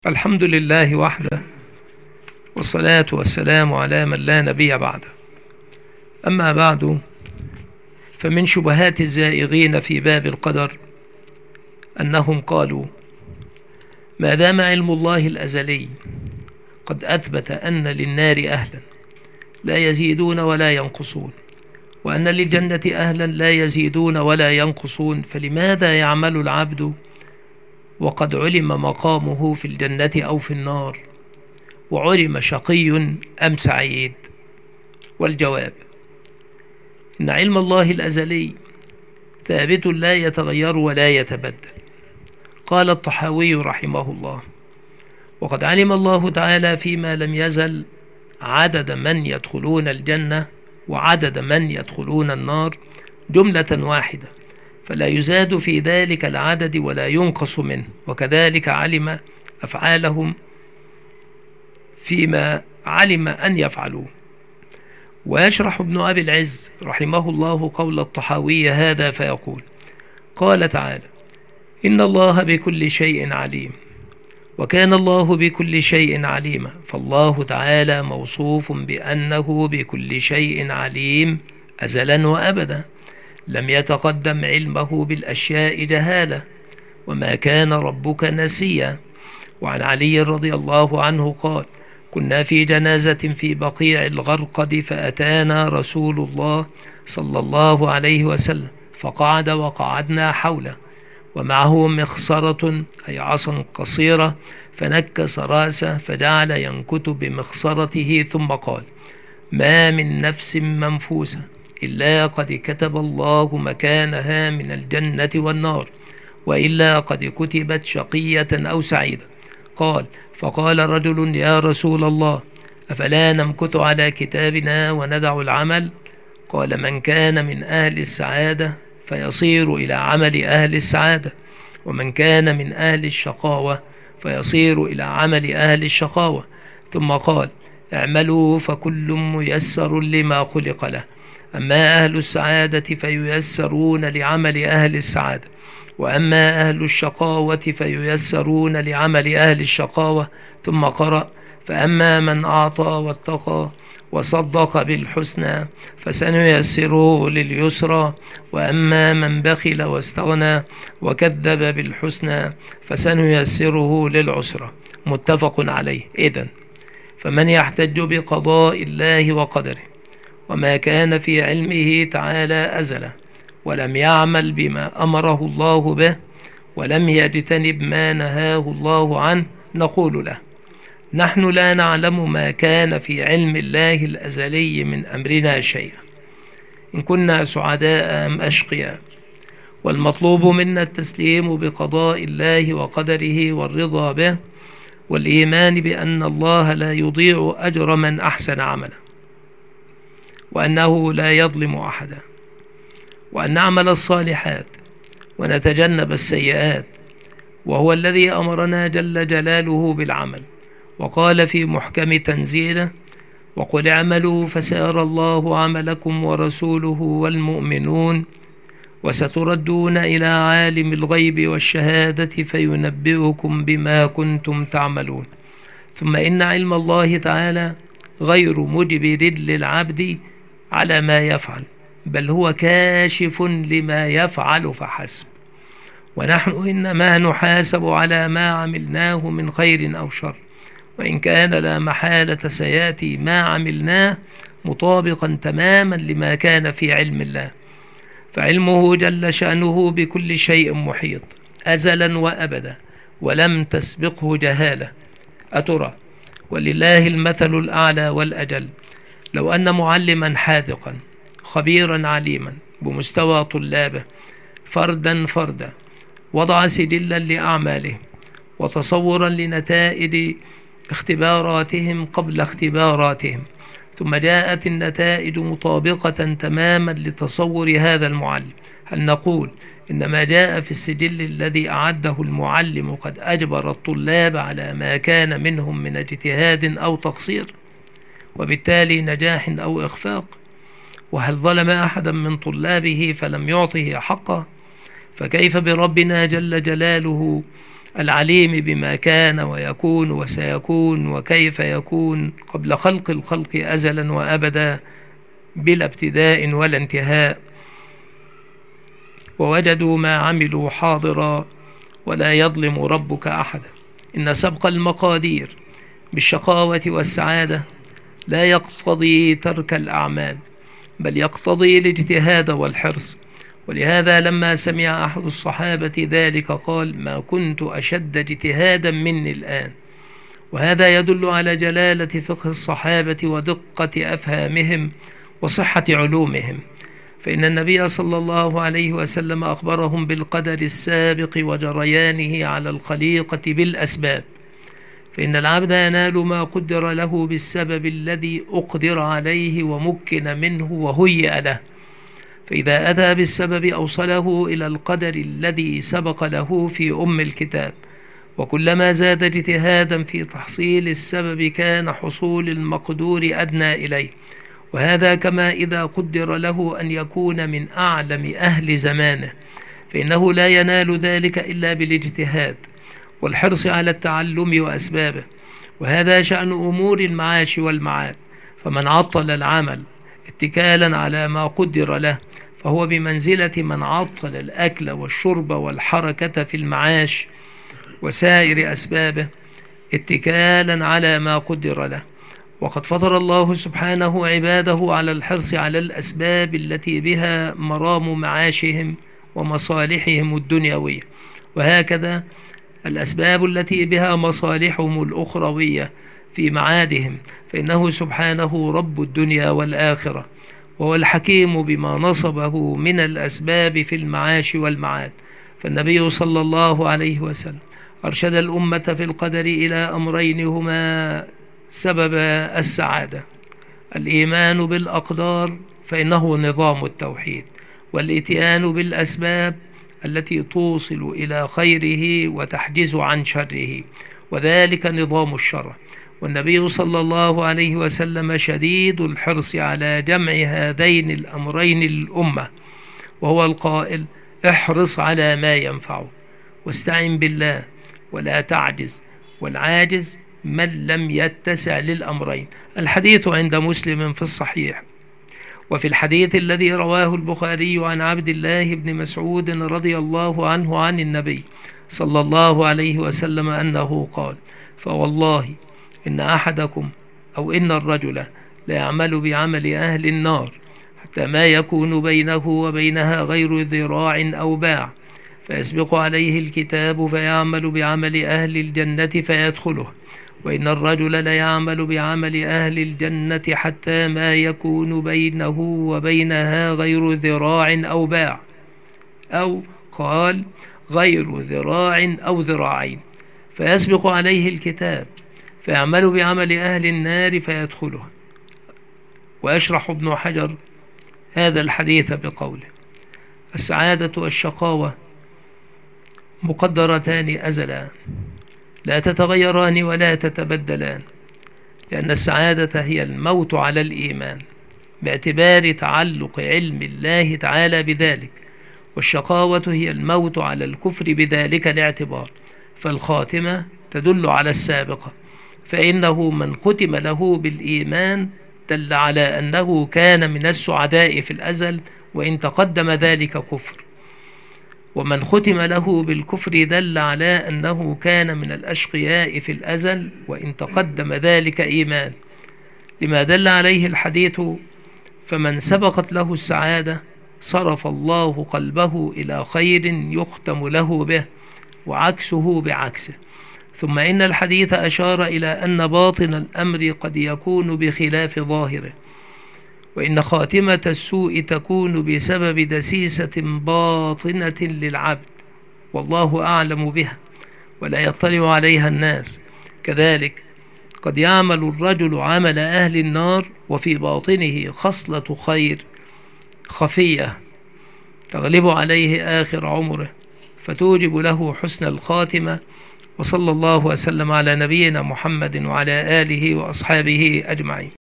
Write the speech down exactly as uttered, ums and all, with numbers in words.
الحمد لله وحده، والصلاة والسلام على من لا نبي بعده. أما بعد، فمن شبهات الزائغين في باب القدر أنهم قالوا: ما دام علم الله الأزلي قد أثبت أن للنار أهلا لا يزيدون ولا ينقصون، وأن للجنة أهلا لا يزيدون ولا ينقصون، فلماذا يعمل العبد وقد علم مقامه في الجنة أو في النار، وعلم شقي أم سعيد؟ والجواب: إن علم الله الأزلي ثابت لا يتغير ولا يتبدل. قال الطحاوي رحمه الله: وقد علم الله تعالى فيما لم يزل عدد من يدخلون الجنة وعدد من يدخلون النار جملة واحدة، فلا يزاد في ذلك العدد ولا ينقص منه، وكذلك علم أفعالهم فيما علم أن يفعلوه. ويشرح ابن أبي العز رحمه الله قول الطحاوي هذا فيقول: قال تعالى: إن الله بكل شيء عليم، وكان الله بكل شيء عليما، فالله تعالى موصوف بأنه بكل شيء عليم أزلا وأبدا، لم يتقدم علمه بالأشياء جهالة، وما كان ربك نسيا. وعن علي رضي الله عنه قال: كنا في جنازة في بقيع الغرقد، فأتانا رسول الله صلى الله عليه وسلم فقعد وقعدنا حوله، ومعه مخصرة أي عصا قصيرة، فنكس رأسه فجعل ينكت بمخصرته، ثم قال: ما من نفس منفوسة إلا قد كتب الله مكانها من الجنة والنار، وإلا قد كتبت شقية أو سعيدة. قال: فقال رجل: يا رسول الله، أفلا نمكث على كتابنا وندع العمل؟ قال: من كان من أهل السعادة فيصير إلى عمل أهل السعادة، ومن كان من أهل الشقاوة فيصير إلى عمل أهل الشقاوة. ثم قال: اعملوا فكل ميسر لما خلق له، أما أهل السعادة فييسرون لعمل أهل السعادة، وأما أهل الشقاوة فييسرون لعمل أهل الشقاوة. ثم قرأ: فأما من أعطى واتقى وصدق بالحسنى فسنيسره لليسرى، وأما من بخل واستغنى وكذب بالحسنى فسنيسره للعسرى. متفق عليه. إذن فمن يحتج بقضاء الله وقدره وما كان في علمه تعالى أزلا، ولم يعمل بما أمره الله به، ولم يجتنب ما نهاه الله عنه، نقول له: نحن لا نعلم ما كان في علم الله الأزلي من أمرنا شيئا، إن كنا سعداء أم أشقياء، والمطلوب منا التسليم بقضاء الله وقدره والرضا به، والإيمان بأن الله لا يضيع أجر من أحسن عملا، وأنه لا يظلم أحدا، وأن نعمل الصالحات ونتجنب السيئات، وهو الذي أمرنا جل جلاله بالعمل، وقال في محكم تنزيله: وقل اعملوا فسيرى الله عملكم ورسوله والمؤمنون، وستردون إلى عالم الغيب والشهادة فينبئكم بما كنتم تعملون. ثم إن علم الله تعالى غير مجبر للعبد على ما يفعل، بل هو كاشف لما يفعل فحسب، ونحن إنما نحاسب على ما عملناه من خير أو شر، وإن كان لا محالة سيأتي ما عملناه مطابقا تماما لما كان في علم الله، فعلمه جل شأنه بكل شيء محيط أزلا وأبدا، ولم تسبقه جهالة. أترى ولله المثل الأعلى والأجل، لو أن معلما حاذقا خبيرا عليما بمستوى طلابه فردا فردا وضع سجلا لأعمالهم وتصورا لنتائج اختباراتهم قبل اختباراتهم، ثم جاءت النتائج مطابقة تماما لتصور هذا المعلم، هل نقول إن ما جاء في السجل الذي أعده المعلم قد أجبر الطلاب على ما كان منهم من اجتهاد أو تقصير، وبالتالي نجاح أو إخفاق؟ وهل ظلم أحدا من طلابه فلم يعطه حقه؟ فكيف بربنا جل جلاله العليم بما كان ويكون وسيكون وكيف يكون قبل خلق الخلق أزلا وأبدا بلا ابتداء ولا انتهاء، ووجدوا ما عملوا حاضرا ولا يظلم ربك أحدا. إن سبق المقادير بالشقاوة والسعادة لا يقتضي ترك الأعمال، بل يقتضي الاجتهاد والحرص. ولهذا لما سمع أحد الصحابة ذلك قال: ما كنت أشد اجتهادا مني الآن. وهذا يدل على جلالة فقه الصحابة ودقة أفهامهم وصحة علومهم، فإن النبي صلى الله عليه وسلم أخبرهم بالقدر السابق وجريانه على الخليقة بالأسباب، فإن العبد ينال ما قدر له بالسبب الذي أقدر عليه ومكن منه وهيئ له، فإذا أتى بالسبب أوصله إلى القدر الذي سبق له في أم الكتاب. وكلما زاد اجتهادا في تحصيل السبب كان حصول المقدور أدنى إليه، وهذا كما إذا قدر له أن يكون من أعلم أهل زمانه، فإنه لا ينال ذلك إلا بالاجتهاد والحرص على التعلم وأسبابه. وهذا شأن أمور المعاش والمعاد، فمن عطل العمل اتكالا على ما قدر له فهو بمنزلة من عطل الأكل والشرب والحركة في المعاش وسائر أسبابه اتكالا على ما قدر له. وقد فطر الله سبحانه عباده على الحرص على الأسباب التي بها مرام معاشهم ومصالحهم الدنيوية، وهكذا الأسباب التي بها مصالحهم الأخروية في معادهم، فإنه سبحانه رب الدنيا والآخرة، وهو الحكيم بما نصبه من الأسباب في المعاش والمعاد. فالنبي صلى الله عليه وسلم أرشد الأمة في القدر إلى أمرين هما سبب السعادة: الإيمان بالأقدار فإنه نظام التوحيد، والإتيان بالأسباب التي توصل إلى خيره وتحجز عن شره، وذلك نظام الشرع. والنبي صلى الله عليه وسلم شديد الحرص على جمع هذين الأمرين للأمة، وهو القائل: احرص على ما ينفعك واستعن بالله ولا تعجز، والعاجز من لم يتسع للأمرين. الحديث عند مسلم في الصحيح. وفي الحديث الذي رواه البخاري عن عبد الله بن مسعود رضي الله عنه عن النبي صلى الله عليه وسلم أنه قال: فوالله إن أحدكم أو إن الرجل لا يعمل بعمل أهل النار حتى ما يكون بينه وبينها غير ذراع أو باع، فيسبق عليه الكتاب فيعمل بعمل أهل الجنة فيدخلها، وإن الرجل ليعمل بعمل أهل الجنة حتى ما يكون بينه وبينها غير ذراع أو باع، أو قال غير ذراع أو ذراعين، فيسبق عليه الكتاب فيعمل بعمل أهل النار فيدخلها. ويشرح ابن حجر هذا الحديث بقوله: السعادة والشقاوة مقدرتان أزلا لا تتغيران ولا تتبدلان، لأن السعادة هي الموت على الإيمان باعتبار تعلق علم الله تعالى بذلك، والشقاوة هي الموت على الكفر بذلك الاعتبار، فالخاتمة تدل على السابقة، فإنه من ختم له بالإيمان دل على أنه كان من السعداء في الأزل وإن تقدم ذلك كفر، ومن ختم له بالكفر دل على أنه كان من الأشقياء في الأزل وإن تقدم ذلك إيمان، لما دل عليه الحديث: فمن سبقت له السعادة صرف الله قلبه إلى خير يختم له به، وعكسه بعكسه. ثم إن الحديث أشار إلى أن باطن الأمر قد يكون بخلاف ظاهره، وإن خاتمة السوء تكون بسبب دسيسة باطنة للعبد والله أعلم بها ولا يطلع عليها الناس. كذلك قد يعمل الرجل عمل أهل النار وفي باطنه خصلة خير خفية تغلب عليه آخر عمره فتوجب له حسن الخاتمة. وصلى الله وسلم على نبينا محمد وعلى آله وأصحابه أجمعين.